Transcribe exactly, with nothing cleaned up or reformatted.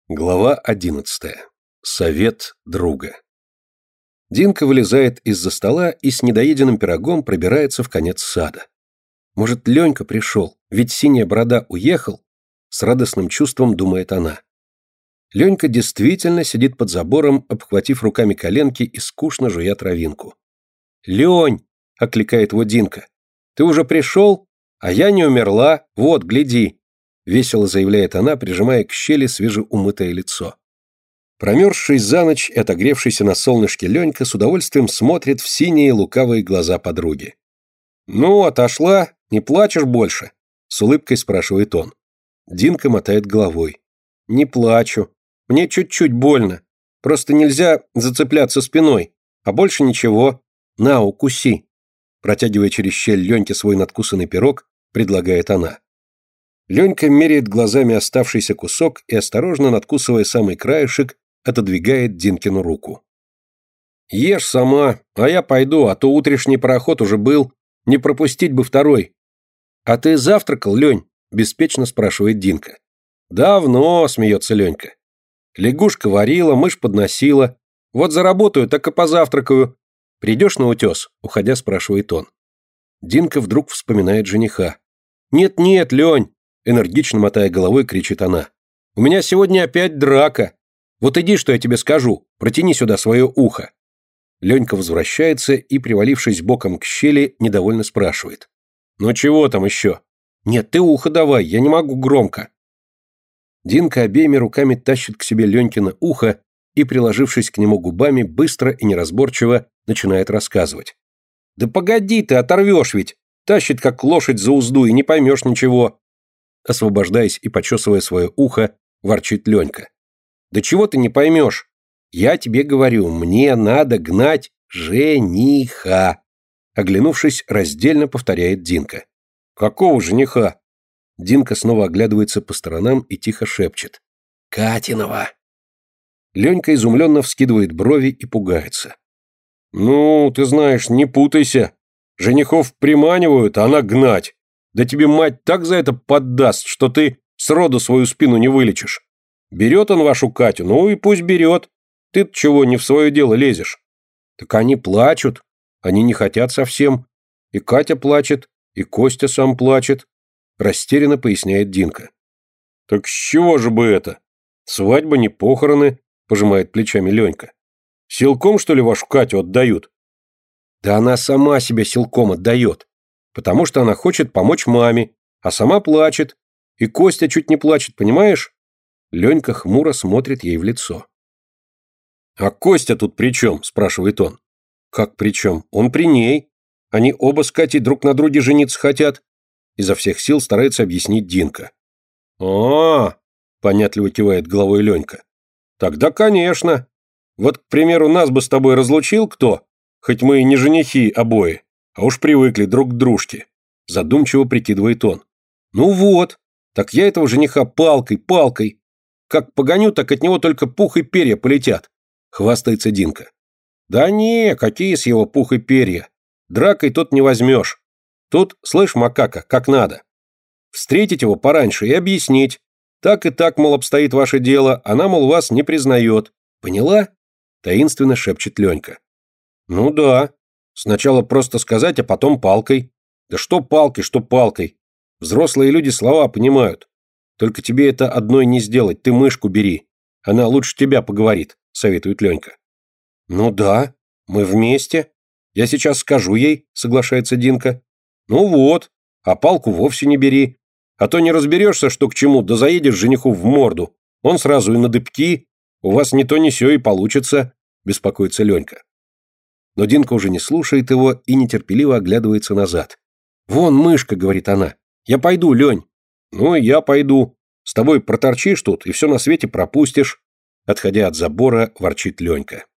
Глава одиннадцатая. Совет друга. Динка вылезает из-за стола и с недоеденным пирогом пробирается в конец сада. Может, Ленька пришел, ведь синяя борода уехал? С радостным чувством думает она. Ленька действительно сидит под забором, обхватив руками коленки и скучно жуя травинку. «Лень!» — окликает его Динка. «Ты уже пришел? А я не умерла, вот, гляди!» Весело заявляет она, прижимая к щели свежеумытое лицо. Промерзший за ночь и отогревшийся на солнышке Ленька с удовольствием смотрит в синие лукавые глаза подруги. «Ну, отошла? Не плачешь больше?» — с улыбкой спрашивает он. Динка мотает головой. «Не плачу. Мне чуть-чуть больно. Просто нельзя зацепляться спиной. А больше ничего. На, укуси». Протягивая через щель Леньке свой надкусанный пирог, предлагает она. Ленька меряет глазами оставшийся кусок и, осторожно надкусывая самый краешек, отодвигает Динкину руку. «Ешь сама, а я пойду, а то утрешний пароход уже был, не пропустить бы второй». «А ты завтракал, Лень?» – беспечно спрашивает Динка. «Давно», – смеется Ленька. «Лягушка варила, мышь подносила. Вот заработаю, так и позавтракаю. Придешь на утес?» – уходя спрашивает он. Динка вдруг вспоминает жениха. «Нет-нет, Лень!» Энергично мотая головой, кричит она. «У меня сегодня опять драка. Вот иди, что я тебе скажу. Протяни сюда свое ухо». Ленька возвращается и, привалившись боком к щели, недовольно спрашивает. «Ну чего там еще?» «Нет, ты ухо давай, я не могу громко». Динка обеими руками тащит к себе Ленькино ухо и, приложившись к нему губами, быстро и неразборчиво начинает рассказывать. «Да погоди ты, оторвешь ведь! Тащит, как лошадь за узду, и не поймешь ничего». Освобождаясь и почесывая свое ухо, ворчит Ленька. «Да чего ты не поймешь? Я тебе говорю, мне надо гнать жениха!» Оглянувшись, раздельно повторяет Динка. «Какого жениха?» Динка снова оглядывается по сторонам и тихо шепчет. «Катиного!» Ленька изумленно вскидывает брови и пугается. «Ну, ты знаешь, не путайся. Женихов приманивают, а она гнать. Да тебе мать так за это поддаст, что ты сроду свою спину не вылечишь. Берет он вашу Катю, ну и пусть берет. Ты-то чего не в свое дело лезешь?» «Так они плачут. Они не хотят совсем. И Катя плачет, и Костя сам плачет», — растерянно поясняет Динка. «Так с чего же бы это? Свадьба не похороны», — пожимает плечами Ленька. «Силком, что ли, вашу Катю отдают?» «Да она сама себя силком отдает. Потому что она хочет помочь маме, а сама плачет. И Костя чуть не плачет, понимаешь?» Ленька хмуро смотрит ей в лицо. «А Костя тут при чем?» – спрашивает он. «Как при чем? Он при ней. Они оба с Катей друг на друге жениться хотят». Изо всех сил старается объяснить Динка. «А-а-а!» – понятливо кивает головой Ленька. «Тогда, конечно. Вот, к примеру, нас бы с тобой разлучил кто? Хоть мы и не женихи обои. А уж привыкли друг к дружке», – задумчиво прикидывает он. «Ну вот, так я этого жениха палкой, палкой. Как погоню, так от него только пух и перья полетят», – хвастается Динка. «Да не, какие с его пух и перья. Дракой тут не возьмешь. Тут, слышь, макака, как надо. Встретить его пораньше и объяснить. Так и так, мол, обстоит ваше дело, она, мол, вас не признает. Поняла?» – таинственно шепчет Ленька. «Ну да. Сначала просто сказать, а потом палкой. Да что палкой, что палкой. Взрослые люди слова понимают. Только тебе это одной не сделать, ты мышку бери. Она лучше тебя поговорит», — советует Ленька. «Ну да, мы вместе. Я сейчас скажу ей», — соглашается Динка. «Ну вот, а палку вовсе не бери. А то не разберешься, что к чему, да заедешь жениху в морду. Он сразу и на дыбки. У вас ни то ни сё и получится», — беспокоится Ленька. Но Динка уже не слушает его и нетерпеливо оглядывается назад. «Вон мышка», — говорит она. «Я пойду, Лень». «Ну и я пойду. С тобой проторчишь тут и все на свете пропустишь», — отходя от забора, ворчит Ленька.